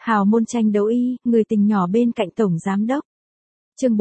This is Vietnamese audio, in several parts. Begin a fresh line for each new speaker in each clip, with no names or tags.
Hào môn tranh đấu y, người tình nhỏ bên cạnh tổng giám đốc. Chương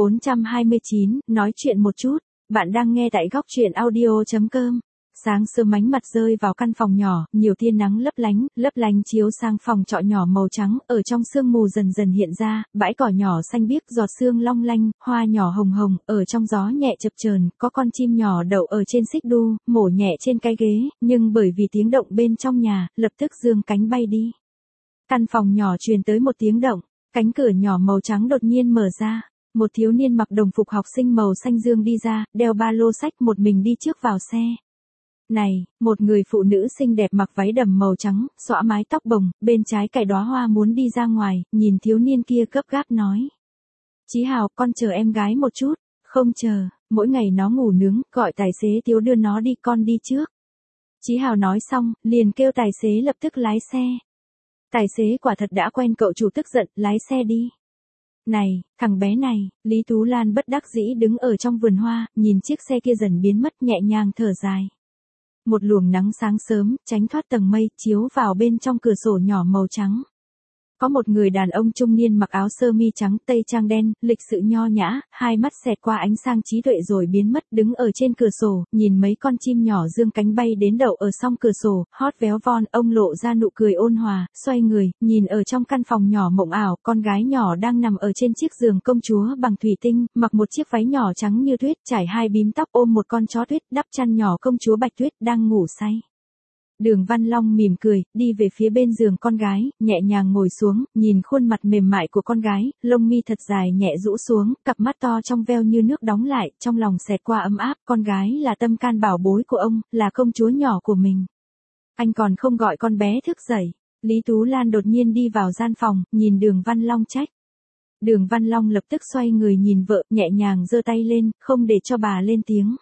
429, nói chuyện một chút. Bạn đang nghe tại góc truyện audio.com. Sáng sớm ánh mặt rơi vào căn phòng nhỏ, nhiều tia nắng lấp lánh chiếu sang phòng trọ nhỏ màu trắng, ở trong sương mù dần dần hiện ra, bãi cỏ nhỏ xanh biếc giọt sương long lanh, hoa nhỏ hồng hồng, ở trong gió nhẹ chập chờn, có con chim nhỏ đậu ở trên xích đu, mổ nhẹ trên cái ghế, nhưng bởi vì tiếng động bên trong nhà, lập tức giương cánh bay đi. Căn phòng nhỏ truyền tới một tiếng động, cánh cửa nhỏ màu trắng đột nhiên mở ra. Một thiếu niên mặc đồng phục học sinh màu xanh dương đi ra, đeo ba lô sách một mình đi trước vào xe. Này, một người phụ nữ xinh đẹp mặc váy đầm màu trắng, xõa mái tóc bồng, bên trái cài đóa hoa muốn đi ra ngoài, nhìn thiếu niên kia gấp gáp nói. Chí Hào, con chờ em gái một chút. Không chờ, mỗi ngày nó ngủ nướng, gọi tài xế Tiếu đưa nó đi, con đi trước. Chí Hào nói xong, liền kêu tài xế lập tức lái xe. Tài xế quả thật đã quen cậu chủ tức giận, lái xe đi. Này, thằng bé này, Lý Tú Lan bất đắc dĩ đứng ở trong vườn hoa, nhìn chiếc xe kia dần biến mất nhẹ nhàng thở dài. Một luồng nắng sáng sớm, tránh thoát tầng mây, chiếu vào bên trong cửa sổ nhỏ màu trắng. Có một người đàn ông trung niên mặc áo sơ mi trắng tây trang đen, lịch sự nho nhã, hai mắt xẹt qua ánh sang trí tuệ rồi biến mất, đứng ở trên cửa sổ, nhìn mấy con chim nhỏ dương cánh bay đến đậu ở song cửa sổ, hót véo von, ông lộ ra nụ cười ôn hòa, xoay người, nhìn ở trong căn phòng nhỏ mộng ảo, con gái nhỏ đang nằm ở trên chiếc giường công chúa bằng thủy tinh, mặc một chiếc váy nhỏ trắng như tuyết, trải hai bím tóc, ôm một con chó tuyết, đắp chăn nhỏ công chúa Bạch Tuyết đang ngủ say. Đường Văn Long mỉm cười, đi về phía bên giường con gái, nhẹ nhàng ngồi xuống, nhìn khuôn mặt mềm mại của con gái, lông mi thật dài nhẹ rũ xuống, cặp mắt to trong veo như nước đóng lại, trong lòng xẹt qua ấm áp, con gái là tâm can bảo bối của ông, là công chúa nhỏ của mình. Anh còn không gọi con bé thức dậy. Lý Tú Lan đột nhiên đi vào gian phòng, nhìn Đường Văn Long trách. Đường Văn Long lập tức xoay người nhìn vợ, nhẹ nhàng giơ tay lên, không để cho bà lên tiếng.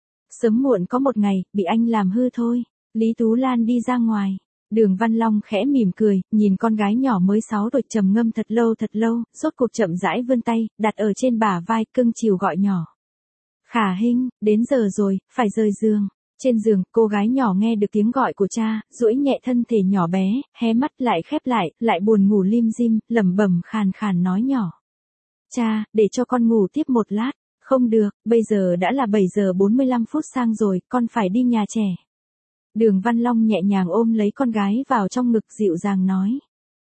Sớm muộn có một ngày, bị anh làm hư thôi. Lý Tú Lan đi ra ngoài. Đường Văn Long khẽ mỉm cười, nhìn con gái nhỏ mới 6 tuổi trầm ngâm thật lâu, rốt cuộc chậm rãi vươn tay, đặt ở trên bả vai, cưng chiều gọi nhỏ. Khả Hinh, đến giờ rồi, phải rời giường. Trên giường, cô gái nhỏ nghe được tiếng gọi của cha, duỗi nhẹ thân thể nhỏ bé, hé mắt lại khép lại buồn ngủ lim dim, lẩm bẩm khàn khàn nói nhỏ. Cha, để cho con ngủ tiếp một lát. Không được, bây giờ đã là 7 giờ 45 phút sang rồi, con phải đi nhà trẻ. Đường Văn Long nhẹ nhàng ôm lấy con gái vào trong ngực dịu dàng nói.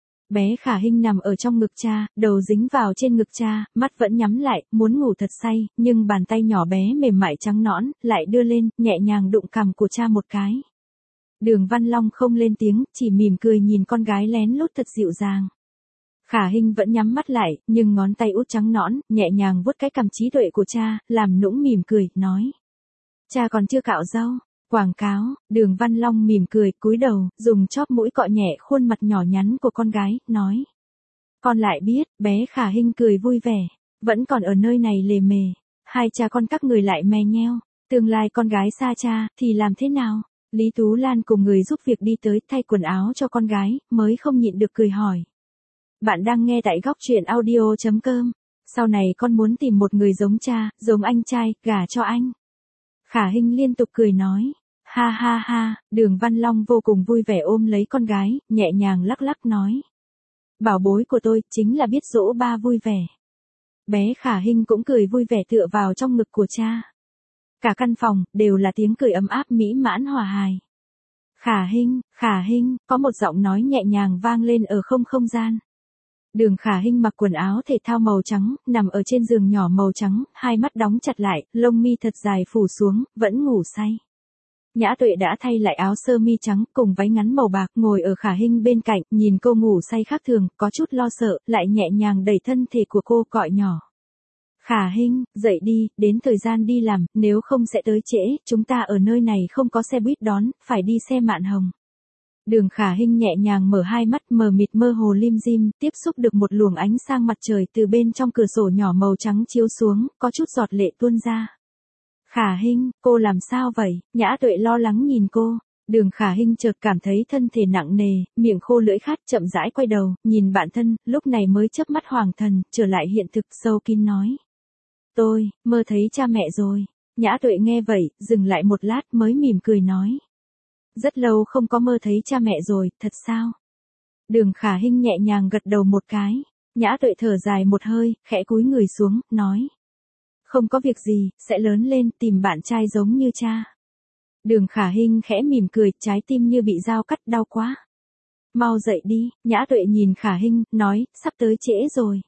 Bé Khả Hinh nằm ở trong ngực cha, đầu dính vào trên ngực cha, mắt vẫn nhắm lại, muốn ngủ thật say, nhưng bàn tay nhỏ bé mềm mại trắng nõn, lại đưa lên, nhẹ nhàng đụng cằm của cha một cái. Đường Văn Long không lên tiếng, chỉ mỉm cười nhìn con gái lén lút thật dịu dàng. Khả Hinh vẫn nhắm mắt lại, nhưng ngón tay út trắng nõn, nhẹ nhàng vuốt cái cằm trí tuệ của cha, làm nũng mỉm cười, nói. Cha còn chưa cạo râu. Quảng cáo, Đường Văn Long mỉm cười, cúi đầu, dùng chóp mũi cọ nhẹ khuôn mặt nhỏ nhắn của con gái, nói. Con lại biết, bé Khả Hinh cười vui vẻ, vẫn còn ở nơi này lề mề, hai cha con các người lại mè nheo, tương lai con gái xa cha, thì làm thế nào? Lý Tú Lan cùng người giúp việc đi tới thay quần áo cho con gái, mới không nhịn được cười hỏi. Bạn đang nghe tại góc truyện audio.com, sau này con muốn tìm một người giống cha, giống anh trai, gả cho anh. Khả Hinh liên tục cười nói. Ha ha ha, Đường Văn Long vô cùng vui vẻ ôm lấy con gái, nhẹ nhàng lắc lắc nói. Bảo bối của tôi, chính là biết dỗ ba vui vẻ. Bé Khả Hinh cũng cười vui vẻ tựa vào trong ngực của cha. Cả căn phòng, đều là tiếng cười ấm áp mỹ mãn hòa hài. Khả Hinh, có một giọng nói nhẹ nhàng vang lên ở không gian. Đường Khả Hinh mặc quần áo thể thao màu trắng, nằm ở trên giường nhỏ màu trắng, hai mắt đóng chặt lại, lông mi thật dài phủ xuống, vẫn ngủ say. Nhã Tuệ đã thay lại áo sơ mi trắng cùng váy ngắn màu bạc, ngồi ở Khả Hinh bên cạnh, nhìn cô ngủ say khác thường, có chút lo sợ, lại nhẹ nhàng đẩy thân thể của cô gọi nhỏ. Khả Hinh, dậy đi, đến thời gian đi làm, nếu không sẽ tới trễ, chúng ta ở nơi này không có xe buýt đón, phải đi xe Mạn Hồng. Đường Khả Hinh nhẹ nhàng mở hai mắt mờ mịt mơ hồ lim dim, tiếp xúc được một luồng ánh sang mặt trời từ bên trong cửa sổ nhỏ màu trắng chiếu xuống, có chút giọt lệ tuôn ra. Khả Hinh, cô làm sao vậy? Nhã Tuệ lo lắng nhìn cô. Đường Khả Hinh chợt cảm thấy thân thể nặng nề, miệng khô lưỡi khát, chậm rãi quay đầu, nhìn bạn thân, lúc này mới chớp mắt hoàng thần, trở lại hiện thực, sâu kín nói. Tôi, mơ thấy cha mẹ rồi. Nhã Tuệ nghe vậy, dừng lại một lát mới mỉm cười nói. Rất lâu không có mơ thấy cha mẹ rồi, thật sao? Đường Khả Hinh nhẹ nhàng gật đầu một cái. Nhã Tuệ thở dài một hơi, khẽ cúi người xuống, nói. Không có việc gì, sẽ lớn lên tìm bạn trai giống như cha. Đường Khả Hinh khẽ mỉm cười, trái tim như bị dao cắt đau quá. Mau dậy đi, Nhã Tuệ nhìn Khả Hinh, nói, sắp tới trễ rồi.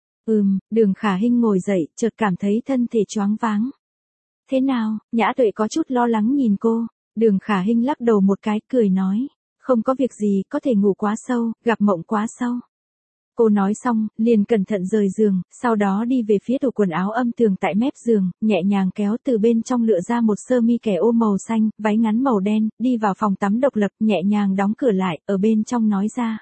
Đường Khả Hinh ngồi dậy, chợt cảm thấy thân thể choáng váng. Thế nào, Nhã Tuệ có chút lo lắng nhìn cô. Đường Khả Hinh lắc đầu một cái, cười nói. Không có việc gì, có thể ngủ quá sâu, gặp mộng quá sâu. Cô nói xong, liền cẩn thận rời giường, sau đó đi về phía tủ quần áo âm tường tại mép giường, nhẹ nhàng kéo từ bên trong lựa ra một sơ mi kẻ ô màu xanh, váy ngắn màu đen, đi vào phòng tắm độc lập, nhẹ nhàng đóng cửa lại, ở bên trong nói ra.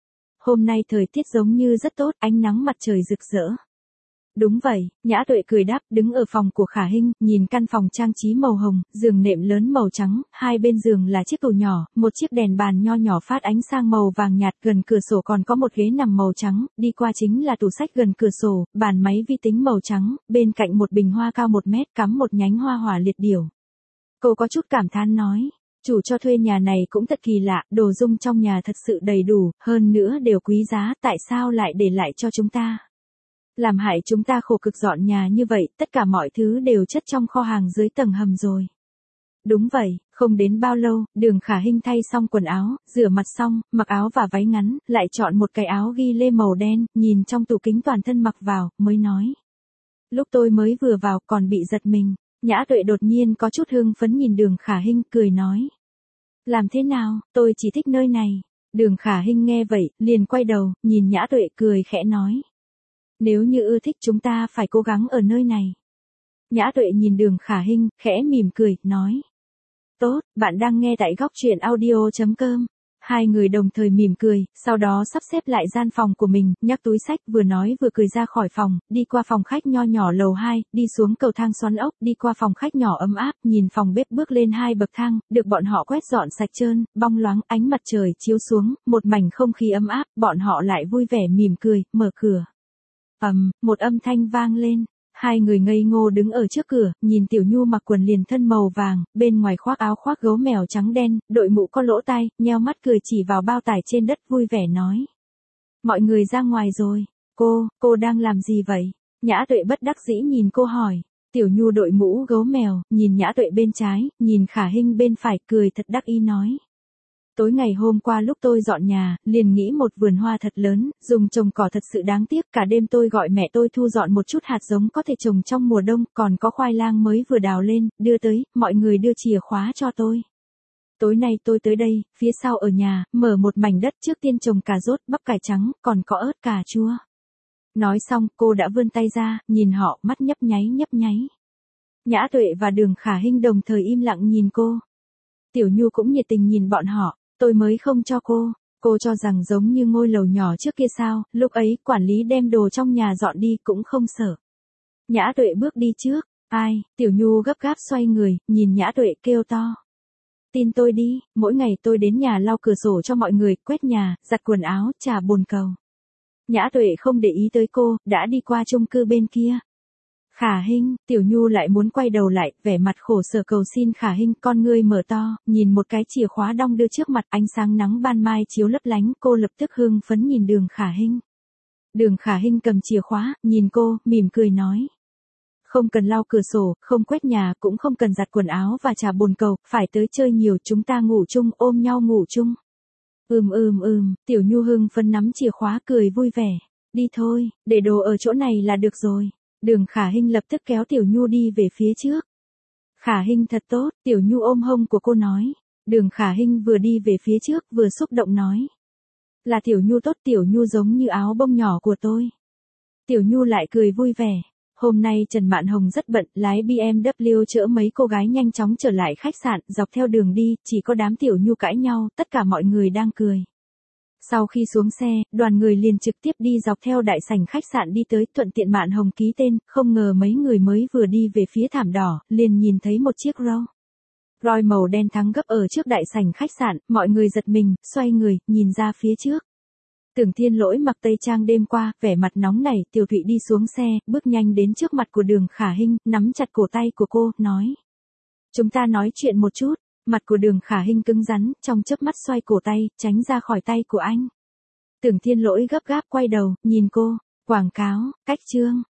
Hôm nay thời tiết giống như rất tốt, ánh nắng mặt trời rực rỡ. Đúng vậy, Nhã Tuệ cười đáp, đứng ở phòng của Khả Hinh, nhìn căn phòng trang trí màu hồng, giường nệm lớn màu trắng, hai bên giường là chiếc tủ nhỏ, một chiếc đèn bàn nho nhỏ phát ánh sang màu vàng nhạt, gần cửa sổ còn có một ghế nằm màu trắng, đi qua chính là tủ sách gần cửa sổ, bàn máy vi tính màu trắng, bên cạnh một bình hoa cao 1 mét cắm một nhánh hoa hỏa liệt điểu. Cô có chút cảm thán nói, chủ cho thuê nhà này cũng thật kỳ lạ, đồ dung trong nhà thật sự đầy đủ, hơn nữa đều quý giá, tại sao lại để lại cho chúng ta? Làm hại chúng ta khổ cực dọn nhà như vậy, tất cả mọi thứ đều chất trong kho hàng dưới tầng hầm rồi. Đúng vậy, không đến bao lâu, Đường Khả Hinh thay xong quần áo, rửa mặt xong, mặc áo và váy ngắn, lại chọn một cái áo ghi lê màu đen, nhìn trong tủ kính toàn thân mặc vào, mới nói. Lúc tôi mới vừa vào còn bị giật mình, Nhã Tuệ đột nhiên có chút hưng phấn nhìn Đường Khả Hinh, cười nói. Làm thế nào, tôi chỉ thích nơi này. Đường Khả Hinh nghe vậy, liền quay đầu, nhìn Nhã Tuệ cười khẽ nói. Nếu như ưa thích chúng ta phải cố gắng ở nơi này. Nhã Tuệ nhìn Đường Khả Hinh, khẽ mỉm cười, nói. Tốt, bạn đang nghe tại góc truyện audio.com. Hai người đồng thời mỉm cười, sau đó sắp xếp lại gian phòng của mình, nhắc túi sách, vừa nói vừa cười ra khỏi phòng, đi qua phòng khách nho nhỏ lầu 2, đi xuống cầu thang xoắn ốc, đi qua phòng khách nhỏ ấm áp, nhìn phòng bếp bước lên 2 bậc thang, được bọn họ quét dọn sạch trơn, bong loáng, ánh mặt trời chiếu xuống, một mảnh không khí ấm áp, bọn họ lại vui vẻ mỉm cười, mở cửa. Một âm thanh vang lên. Hai người ngây ngô đứng ở trước cửa, nhìn Tiểu Nhu mặc quần liền thân màu vàng, bên ngoài khoác áo khoác gấu mèo trắng đen, đội mũ có lỗ tai, nheo mắt cười chỉ vào bao tải trên đất vui vẻ nói. Mọi người ra ngoài rồi. Cô đang làm gì vậy? Nhã Tuệ bất đắc dĩ nhìn cô hỏi. Tiểu Nhu đội mũ gấu mèo, nhìn Nhã Tuệ bên trái, nhìn Khả Hinh bên phải, cười thật đắc ý nói. Tối ngày hôm qua lúc tôi dọn nhà, liền nghĩ một vườn hoa thật lớn, dùng trồng cỏ thật sự đáng tiếc, cả đêm tôi gọi mẹ tôi thu dọn một chút hạt giống có thể trồng trong mùa đông, còn có khoai lang mới vừa đào lên, đưa tới, mọi người đưa chìa khóa cho tôi. Tối nay tôi tới đây, phía sau ở nhà, mở một mảnh đất trước tiên trồng cà rốt, bắp cải trắng, còn có ớt cà chua. Nói xong, cô đã vươn tay ra, nhìn họ, mắt nhấp nháy. Nhã Tuệ và Đường Khả Hinh đồng thời im lặng nhìn cô. Tiểu Nhu cũng nhiệt tình nhìn bọn họ. Tôi mới không cho cô cho rằng giống như ngôi lầu nhỏ trước kia sao, lúc ấy quản lý đem đồ trong nhà dọn đi cũng không sợ. Nhã Tuệ bước đi trước, ai, Tiểu Nhu gấp gáp xoay người, nhìn Nhã Tuệ kêu to. Tin tôi đi, mỗi ngày tôi đến nhà lau cửa sổ cho mọi người, quét nhà, giặt quần áo, trà bồn cầu. Nhã Tuệ không để ý tới cô, đã đi qua chung cư bên kia. Khả Hinh, Tiểu Nhu lại muốn quay đầu lại, vẻ mặt khổ sở cầu xin Khả Hinh, con ngươi mở to, nhìn một cái chìa khóa đong đưa trước mặt, ánh sáng nắng ban mai chiếu lấp lánh, cô lập tức hưng phấn nhìn Đường Khả Hinh. Đường Khả Hinh cầm chìa khóa, nhìn cô, mỉm cười nói. Không cần lau cửa sổ, không quét nhà, cũng không cần giặt quần áo và trà bồn cầu, phải tới chơi nhiều, chúng ta ngủ chung, ôm nhau ngủ chung. Tiểu Nhu hưng phấn nắm chìa khóa cười vui vẻ. Đi thôi, để đồ ở chỗ này là được rồi. Đường Khả Hinh lập tức kéo Tiểu Nhu đi về phía trước. Khả Hinh thật tốt, Tiểu Nhu ôm hông của cô nói. Đường Khả Hinh vừa đi về phía trước vừa xúc động nói. Là Tiểu Nhu tốt, Tiểu Nhu giống như áo bông nhỏ của tôi. Tiểu Nhu lại cười vui vẻ. Hôm nay Trần Mạn Hồng rất bận, lái BMW chở mấy cô gái nhanh chóng trở lại khách sạn, dọc theo đường đi, chỉ có đám Tiểu Nhu cãi nhau, tất cả mọi người đang cười. Sau khi xuống xe, đoàn người liền trực tiếp đi dọc theo đại sảnh khách sạn đi tới, thuận tiện Mạn Hồng ký tên, không ngờ mấy người mới vừa đi về phía thảm đỏ, liền nhìn thấy một chiếc Rolls màu đen thắng gấp ở trước đại sảnh khách sạn, mọi người giật mình, xoay người, nhìn ra phía trước. Tưởng Thiên Lỗi mặc tây trang đêm qua, vẻ mặt nóng nảy, Tiểu Thụy đi xuống xe, bước nhanh đến trước mặt của Đường Khả Hinh, nắm chặt cổ tay của cô, nói. Chúng ta nói chuyện một chút. Mặt của Đường Khả Hinh cứng rắn, trong chớp mắt xoay cổ tay, tránh ra khỏi tay của anh. Tưởng Thiên Lỗi gấp gáp quay đầu, nhìn cô, quảng cáo, cách chương.